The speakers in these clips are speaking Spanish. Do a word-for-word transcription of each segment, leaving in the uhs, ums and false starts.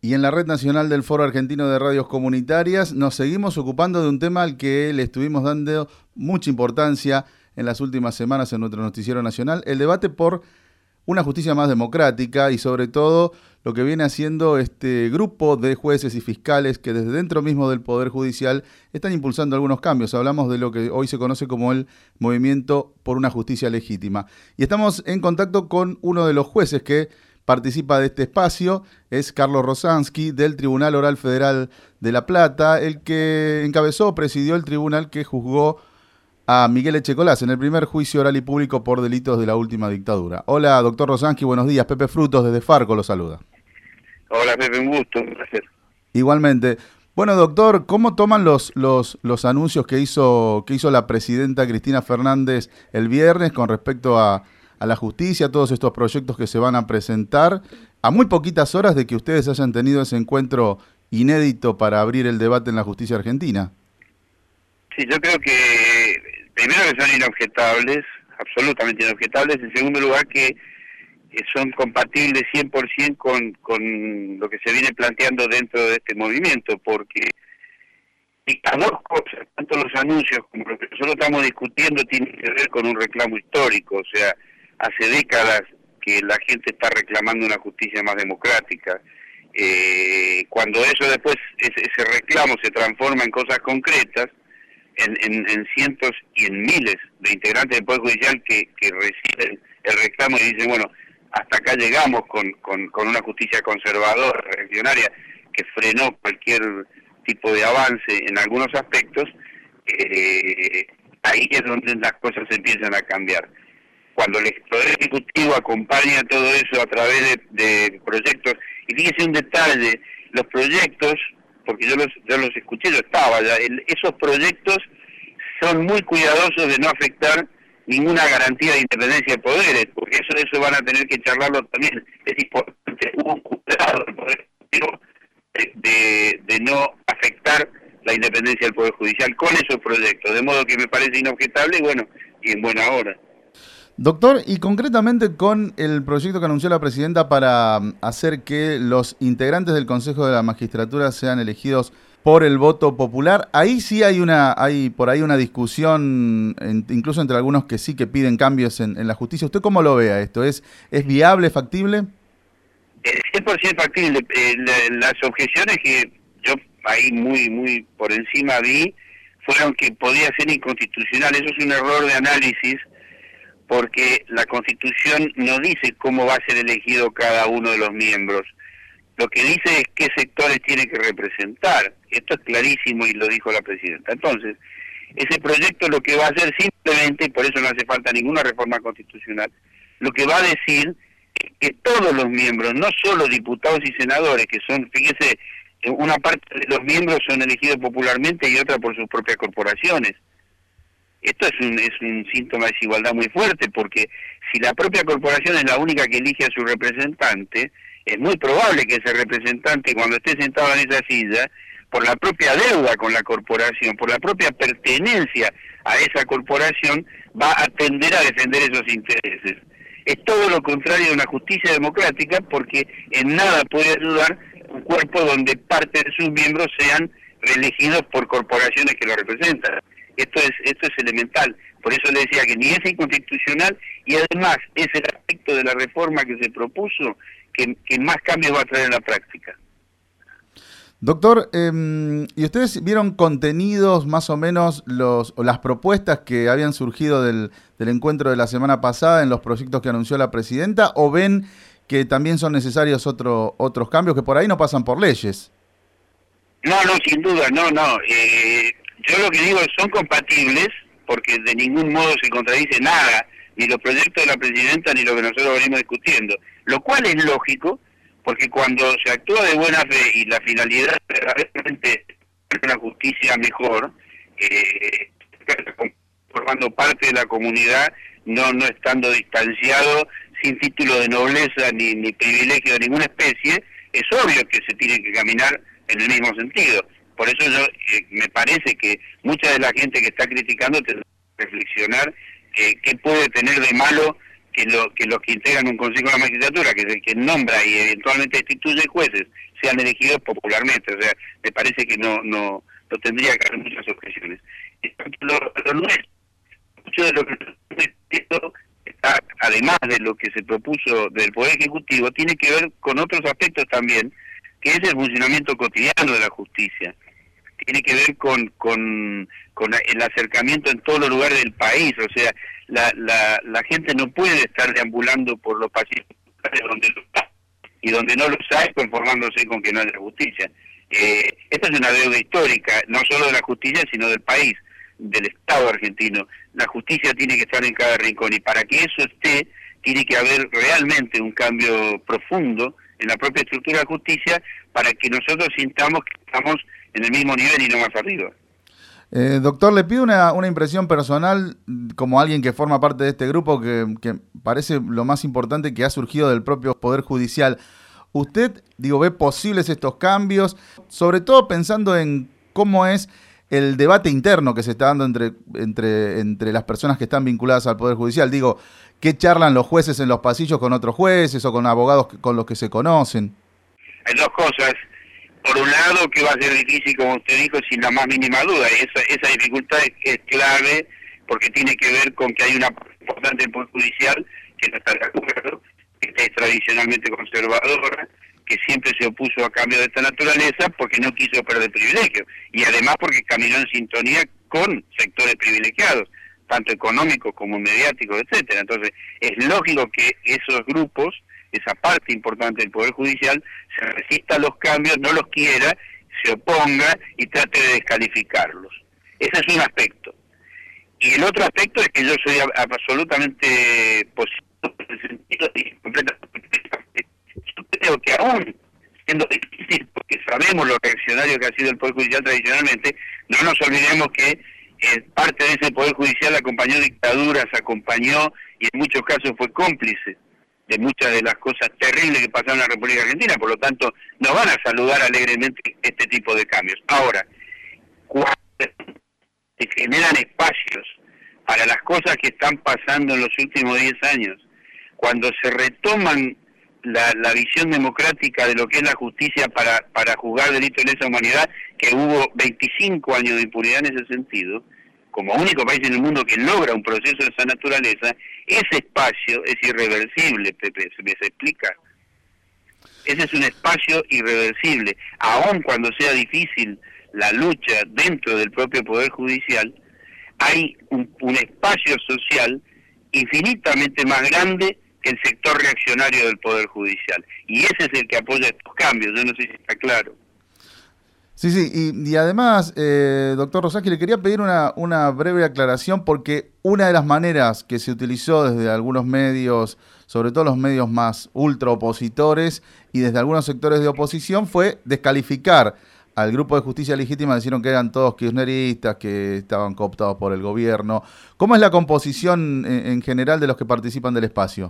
Y en la Red Nacional del Foro Argentino de Radios Comunitarias nos seguimos ocupando de un tema al que le estuvimos dando mucha importancia en las últimas semanas en nuestro noticiero nacional, el debate por una justicia más democrática y sobre todo lo que viene haciendo este grupo de jueces y fiscales que desde dentro mismo del Poder Judicial están impulsando algunos cambios. Hablamos de lo que hoy se conoce como el Movimiento por una Justicia Legítima. Y estamos en contacto con uno de los jueces que participa de este espacio, es Carlos Rosansky, del Tribunal Oral Federal de La Plata, el que encabezó, presidió el tribunal que juzgó a Miguel Echecolás en el primer juicio oral y público por delitos de la última dictadura. Hola, doctor Rosansky, buenos días. Pepe Frutos desde Farco lo saluda. Hola, Pepe, un gusto, un placer. Igualmente. Bueno, doctor, ¿cómo toman los, los, los anuncios que hizo, que hizo la presidenta Cristina Fernández el viernes con respecto a, a la justicia, todos estos proyectos que se van a presentar, a muy poquitas horas de que ustedes hayan tenido ese encuentro inédito para abrir el debate en la justicia argentina? Sí, yo creo que primero que son inobjetables, absolutamente inobjetables, en segundo lugar que son compatibles cien por ciento con, con lo que se viene planteando dentro de este movimiento, porque las dos cosas, tanto los anuncios como lo que nosotros estamos discutiendo, tienen que ver con un reclamo histórico. O sea, hace décadas que la gente está reclamando una justicia más democrática. Eh, cuando eso después, ese, ese reclamo se transforma en cosas concretas, en, en, en cientos y en miles de integrantes del Poder Judicial que, que reciben el reclamo y dicen, bueno, hasta acá llegamos con, con, con una justicia conservadora, reaccionaria, que frenó cualquier tipo de avance en algunos aspectos, eh, ahí es donde las cosas empiezan a cambiar. Cuando el Poder Ejecutivo acompaña todo eso a través de, de proyectos, y fíjese un detalle, los proyectos, porque yo los, yo los escuché, yo estaba ya, el, esos proyectos son muy cuidadosos de no afectar ninguna garantía de independencia de poderes, porque eso eso van a tener que charlarlo también. Es importante, hubo un cuidado del Poder Ejecutivo de, de, de no afectar la independencia del Poder Judicial con esos proyectos, de modo que me parece inobjetable y bueno, y en buena hora. Doctor, y concretamente con el proyecto que anunció la presidenta para hacer que los integrantes del Consejo de la Magistratura sean elegidos por el voto popular, ahí sí hay una hay por ahí una discusión, en, incluso entre algunos que sí que piden cambios en, en la justicia. ¿Usted cómo lo ve a esto? ¿Es, es viable, factible? Es cien por ciento factible. Eh, la, las objeciones que yo ahí muy muy por encima vi fueron que podía ser inconstitucional. Eso es un error de análisis, porque la Constitución no dice cómo va a ser elegido cada uno de los miembros. Lo que dice es qué sectores tiene que representar. Esto es clarísimo y lo dijo la presidenta. Entonces, ese proyecto lo que va a hacer simplemente, y por eso no hace falta ninguna reforma constitucional, lo que va a decir es que todos los miembros, no solo diputados y senadores, que son, fíjese, una parte de los miembros son elegidos popularmente y otra por sus propias corporaciones. Esto es un, es un síntoma de desigualdad muy fuerte, porque si la propia corporación es la única que elige a su representante, es muy probable que ese representante, cuando esté sentado en esa silla, por la propia deuda con la corporación, por la propia pertenencia a esa corporación, va a tender a defender esos intereses. Es todo lo contrario de una justicia democrática, porque en nada puede ayudar un cuerpo donde parte de sus miembros sean reelegidos por corporaciones que lo representan. Esto es esto es elemental. Por eso le decía que ni es inconstitucional, y además es el aspecto de la reforma que se propuso que, que más cambios va a traer en la práctica. Doctor, eh, ¿y ustedes vieron contenidos más o menos los o las propuestas que habían surgido del, del encuentro de la semana pasada en los proyectos que anunció la presidenta, o ven que también son necesarios otro, otros cambios que por ahí no pasan por leyes? No, no, sin duda, no, no. Eh, yo lo que digo es son compatibles, porque de ningún modo se contradice nada, ni los proyectos de la presidenta ni lo que nosotros venimos discutiendo. Lo cual es lógico, porque cuando se actúa de buena fe y la finalidad es realmente una justicia mejor, eh, formando parte de la comunidad, no no estando distanciado, sin título de nobleza ni, ni privilegio de ninguna especie, es obvio que se tiene que caminar en el mismo sentido. Por eso yo eh, me parece que mucha de la gente que está criticando tendrá que reflexionar eh, qué puede tener de malo que, lo, que los que integran un consejo de la magistratura, que es el que nombra y eventualmente destituye jueces, sean elegidos popularmente. O sea, me parece que no no, no tendría que haber muchas objeciones. Lo, lo nuestro, mucho de lo que esto está, además de lo que se propuso del Poder Ejecutivo, tiene que ver con otros aspectos también, que es el funcionamiento cotidiano de la justicia. Tiene que ver con, con, con el acercamiento en todos los lugares del país. O sea, la, la, la gente no puede estar deambulando por los pasillos donde lo está, y donde no los hay conformándose con que no haya justicia. Eh, esta es una deuda histórica, no solo de la justicia, sino del país, del Estado argentino. La justicia tiene que estar en cada rincón, y para que eso esté, tiene que haber realmente un cambio profundo en la propia estructura de justicia, para que nosotros sintamos que estamos en el mismo nivel y no más arriba. Eh, doctor, le pido una, una impresión personal como alguien que forma parte de este grupo, que, que parece lo más importante que ha surgido del propio Poder Judicial. ¿Usted, digo, ve posibles estos cambios, sobre todo pensando en cómo es el debate interno que se está dando entre, entre, entre las personas que están vinculadas al Poder Judicial? Digo, ¿qué charlan los jueces en los pasillos con otros jueces o con abogados con los que se conocen? Hay dos cosas. Por un lado, que va a ser difícil, como usted dijo, sin la más mínima duda. Esa, esa dificultad es, es clave, porque tiene que ver con que hay una parte importante del Poder Judicial que no está de acuerdo, que es tradicionalmente conservadora, que siempre se opuso a cambio de esta naturaleza porque no quiso perder privilegios, y además porque caminó en sintonía con sectores privilegiados, tanto económicos como mediáticos, etcétera. Entonces, es lógico que esos grupos, esa parte importante del Poder Judicial, se resista a los cambios, no los quiera, se oponga y trate de descalificarlos. Ese es un aspecto. Y el otro aspecto es que yo soy absolutamente positivo en el sentido de completamente. Yo creo que aún siendo difícil, porque sabemos lo reaccionario que ha sido el Poder Judicial tradicionalmente, no nos olvidemos que eh, parte de ese Poder Judicial acompañó dictaduras, acompañó y en muchos casos fue cómplice de muchas de las cosas terribles que pasaron en la República Argentina. Por lo tanto, nos van a saludar alegremente este tipo de cambios. Ahora, cuando se generan espacios para las cosas que están pasando en los últimos diez años, cuando se retoman la, la visión democrática de lo que es la justicia para, para juzgar delitos de lesa humanidad, que hubo veinticinco años de impunidad en ese sentido, como único país en el mundo que logra un proceso de esa naturaleza, ese espacio es irreversible, Pepe, ¿se me explica? Ese es un espacio irreversible. Aun cuando sea difícil la lucha dentro del propio Poder Judicial, hay un, un espacio social infinitamente más grande que el sector reaccionario del Poder Judicial. Y ese es el que apoya estos cambios. Yo no sé si está claro. Sí, sí, y, y además, eh, doctor Rosacchi, le quería pedir una, una breve aclaración, porque una de las maneras que se utilizó desde algunos medios, sobre todo los medios más ultra opositores y desde algunos sectores de oposición, fue descalificar al grupo de Justicia Legítima. Dijeron que eran todos kirchneristas, que estaban cooptados por el gobierno. ¿Cómo es la composición en, en general de los que participan del espacio?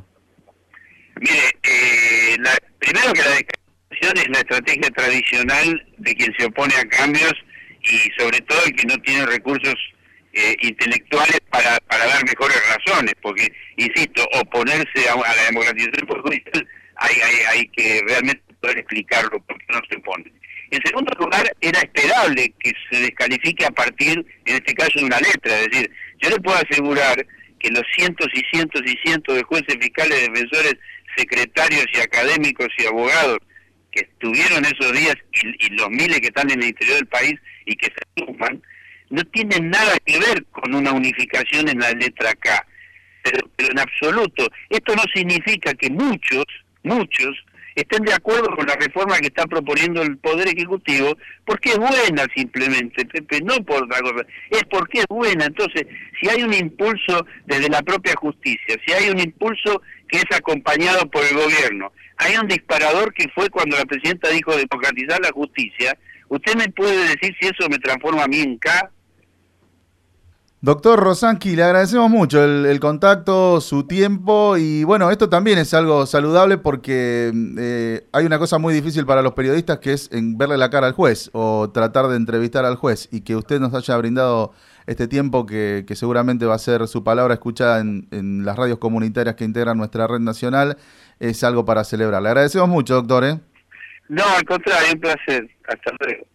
Mire, eh, la, primero que la descalificación es la estrategia tradicional de quien se opone a cambios, y sobre todo el que no tiene recursos eh, intelectuales para, para dar mejores razones, porque, insisto, oponerse a, a la democratización del Poder Judicial hay, hay, hay que realmente poder explicarlo porque no se opone. En segundo lugar, era esperable que se descalifique a partir, en este caso, de una letra. Es decir, yo le puedo asegurar que los cientos y cientos y cientos de jueces, fiscales, defensores, secretarios y académicos y abogados que estuvieron esos días, y, y los miles que están en el interior del país y que se suman, no tienen nada que ver con una unificación en la letra K. Pero, pero en absoluto, esto no significa que muchos, muchos, estén de acuerdo con la reforma que está proponiendo el Poder Ejecutivo, porque es buena simplemente, Pepe, no por otra cosa, es porque es buena. Entonces, si hay un impulso desde la propia justicia, si hay un impulso que es acompañado por el gobierno, hay un disparador que fue cuando la presidenta dijo democratizar la justicia, ¿usted me puede decir si eso me transforma a mí en K? Doctor Rosacchi, le agradecemos mucho el, el contacto, su tiempo, y bueno, esto también es algo saludable porque eh, hay una cosa muy difícil para los periodistas, que es en verle la cara al juez o tratar de entrevistar al juez, y que usted nos haya brindado este tiempo que, que seguramente va a ser su palabra escuchada en, en las radios comunitarias que integran nuestra red nacional, es algo para celebrar. Le agradecemos mucho, doctor, ¿eh? No, al contrario, un placer. Hasta luego.